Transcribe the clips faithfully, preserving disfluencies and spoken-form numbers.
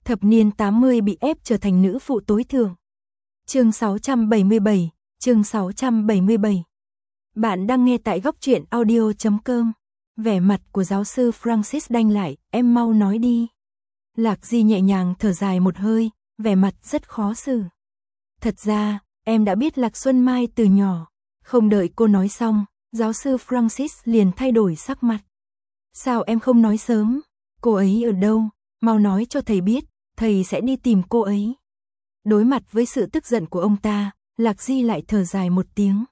Thập niên tám mươi bị ép trở thành nữ phụ tối thượng. Chương sáu trăm bảy mươi bảy, chương sáu trăm bảy mươi bảy. Bạn đang nghe tại góc truyện audio chấm com. Vẻ mặt của giáo sư Francis đanh lại, em mau nói đi. Lạc Di nhẹ nhàng thở dài một hơi, vẻ mặt rất khó xử. Thật ra, em đã biết Lạc Xuân Mai từ nhỏ. Không đợi cô nói xong, giáo sư Francis liền thay đổi sắc mặt. Sao em không nói sớm? Cô ấy ở đâu? Mau nói cho thầy biết, thầy sẽ đi tìm cô ấy. Đối mặt với sự tức giận của ông ta, Lạc Di lại thở dài một tiếng.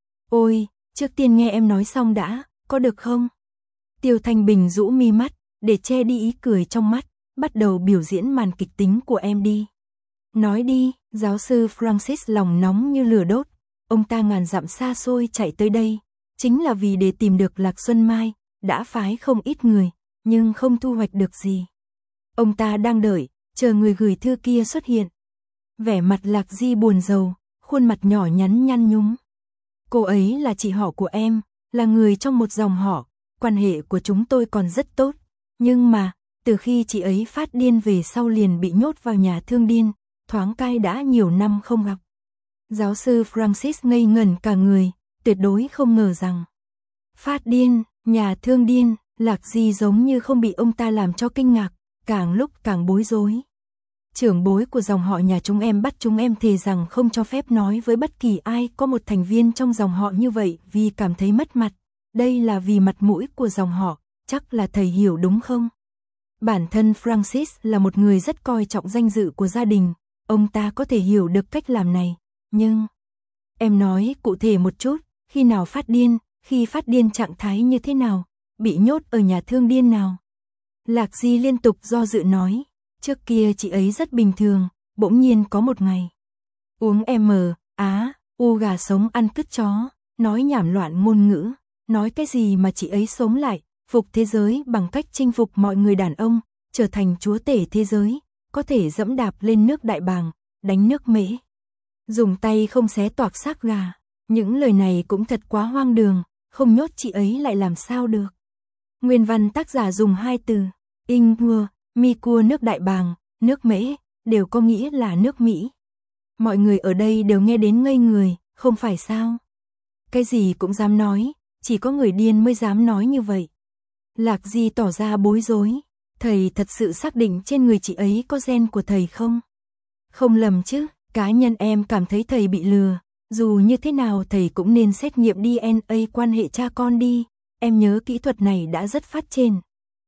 Ôi, trước tiên nghe em nói xong đã, có được không? Tiêu Thanh Bình rũ mi mắt, để che đi ý cười trong mắt, bắt đầu biểu diễn màn kịch tính của em đi. Nói đi, giáo sư Francis lòng nóng như lửa đốt. Ông ta ngàn dặm xa xôi chạy tới đây, chính là vì để tìm được Lạc Xuân Mai, đã phái không ít người, nhưng không thu hoạch được gì. Ông ta đang đợi, chờ người gửi thư kia xuất hiện. Vẻ mặt Lạc Di buồn rầu, khuôn mặt nhỏ nhắn nhăn nhúm. Cô ấy là chị họ của em, là người trong một dòng họ, quan hệ của chúng tôi còn rất tốt. Nhưng mà, từ khi chị ấy phát điên về sau liền bị nhốt vào nhà thương điên, thoáng cai đã nhiều năm không gặp. Giáo sư Francis ngây ngẩn cả người, tuyệt đối không ngờ rằng. Phát điên, nhà thương điên, Lạc Di giống như không bị ông ta làm cho kinh ngạc, càng lúc càng bối rối. Trưởng bối của dòng họ nhà chúng em bắt chúng em thề rằng không cho phép nói với bất kỳ ai có một thành viên trong dòng họ như vậy vì cảm thấy mất mặt. Đây là vì mặt mũi của dòng họ, chắc là thầy hiểu đúng không? Bản thân Francis là một người rất coi trọng danh dự của gia đình, ông ta có thể hiểu được cách làm này, nhưng... Em nói cụ thể một chút, khi nào phát điên, khi phát điên trạng thái như thế nào, bị nhốt ở nhà thương điên nào? Lạc Di liên tục do dự nói, trước kia chị ấy rất bình thường, bỗng nhiên có một ngày. Uống M, á, u gà sống ăn cứt chó, nói nhảm loạn ngôn ngữ, nói cái gì mà chị ấy sống lại, phục thế giới bằng cách chinh phục mọi người đàn ông, trở thành chúa tể thế giới, có thể dẫm đạp lên nước Đại Bàng, đánh nước Mễ. Dùng tay không xé toạc xác gà, những lời này cũng thật quá hoang đường, không nhốt chị ấy lại làm sao được. Nguyên văn tác giả dùng hai từ, Ing Hua, Mi Cua nước Đại Bàng, nước Mễ, đều có nghĩa là nước Mỹ. Mọi người ở đây đều nghe đến ngây người, không phải sao? Cái gì cũng dám nói, chỉ có người điên mới dám nói như vậy. Lạc Di tỏ ra bối rối, thầy thật sự xác định trên người chị ấy có gen của thầy không? Không lầm chứ, cá nhân em cảm thấy thầy bị lừa, dù như thế nào thầy cũng nên xét nghiệm đê en a quan hệ cha con đi, em nhớ kỹ thuật này đã rất phát triển.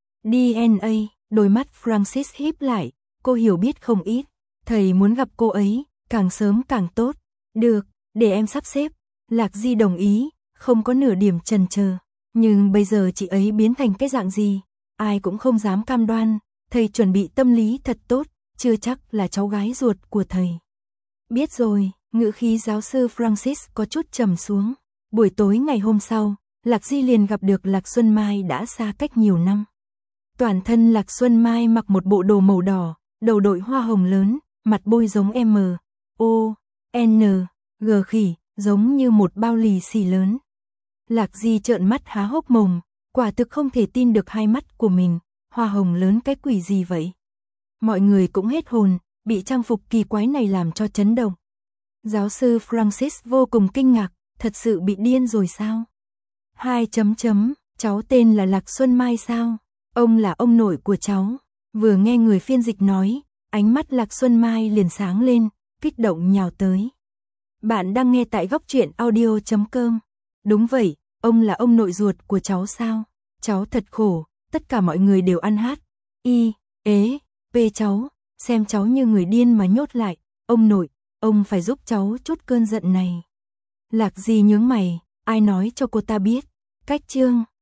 đê en a, đôi mắt Francis híp lại, cô hiểu biết không ít, thầy muốn gặp cô ấy, càng sớm càng tốt. Được, để em sắp xếp. Lạc Di đồng ý, không có nửa điểm chần chờ. Nhưng bây giờ chị ấy biến thành cái dạng gì, ai cũng không dám cam đoan, thầy chuẩn bị tâm lý thật tốt, chưa chắc là cháu gái ruột của thầy. Biết rồi, ngữ khí giáo sư Francis có chút trầm xuống. Buổi tối ngày hôm sau, Lạc Di liền gặp được Lạc Xuân Mai đã xa cách nhiều năm. Toàn thân Lạc Xuân Mai mặc một bộ đồ màu đỏ, đầu đội hoa hồng lớn, mặt bôi giống M, O, N, G khỉ, giống như một bao lì xì lớn. Lạc Di trợn mắt há hốc mồm, quả thực không thể tin được hai mắt của mình, hoa hồng lớn cái quỷ gì vậy? Mọi người cũng hết hồn, bị trang phục kỳ quái này làm cho chấn động. Giáo sư Francis vô cùng kinh ngạc, thật sự bị điên rồi sao? Hai chấm chấm, cháu tên là Lạc Xuân Mai sao? Ông là ông nội của cháu. Vừa nghe người phiên dịch nói, ánh mắt Lạc Xuân Mai liền sáng lên, kích động nhào tới. Bạn đang nghe tại góc truyện audio chấm com. Đúng vậy, ông là ông nội ruột của cháu sao? Cháu thật khổ, tất cả mọi người đều ăn hát. Y, ế, pê cháu, xem cháu như người điên mà nhốt lại. Ông nội, ông phải giúp cháu chút cơn giận này. Lạc Di nhướng mày, ai nói cho cô ta biết? Cách chương,